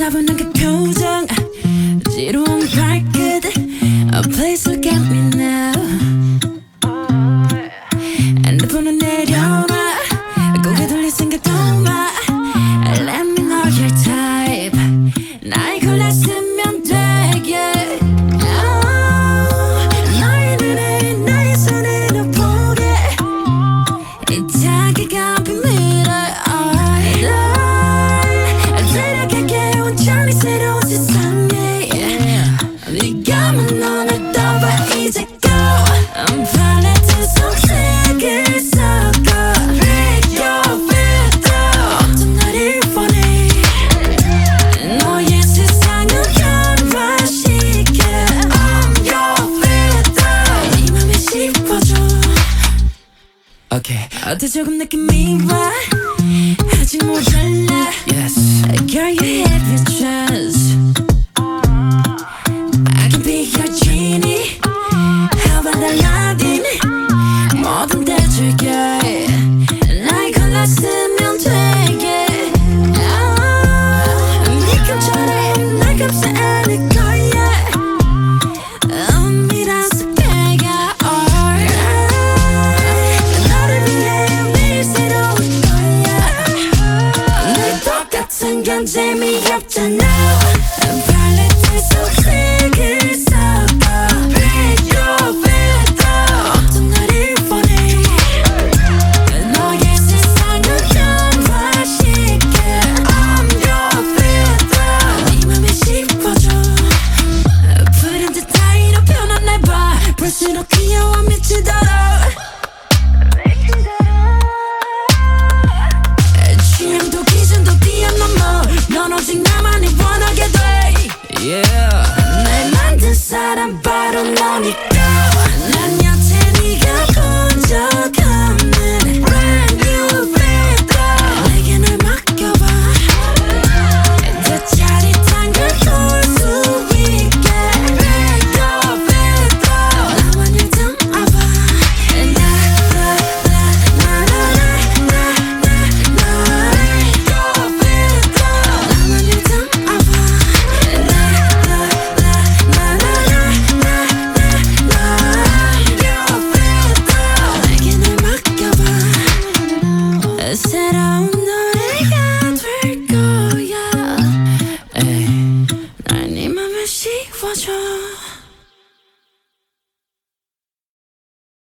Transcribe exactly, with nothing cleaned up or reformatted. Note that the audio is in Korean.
차분한 그 표정 지루한 발끝 Oh please look at me now 핸드폰은 내려놔 고개 돌릴 생각도 마 Let me know your type 날 골랐으면 돼 yeah. oh, 너의 눈에 나의 손으로 보게 이 자기가 비밀을 널 데려갈게 온전히 새로운 세상에 yeah. 네가 만 눈을 떠봐 이제 go I'm falling to 속색을 섞어 Break your filter 어떤 나를 원해 너의 세상을 변화시켜 I'm your filter 네 맘에 씹어줘 Okay. 어때 조금 느낌이 와 아직 모자라 Yes. Girl you have your trust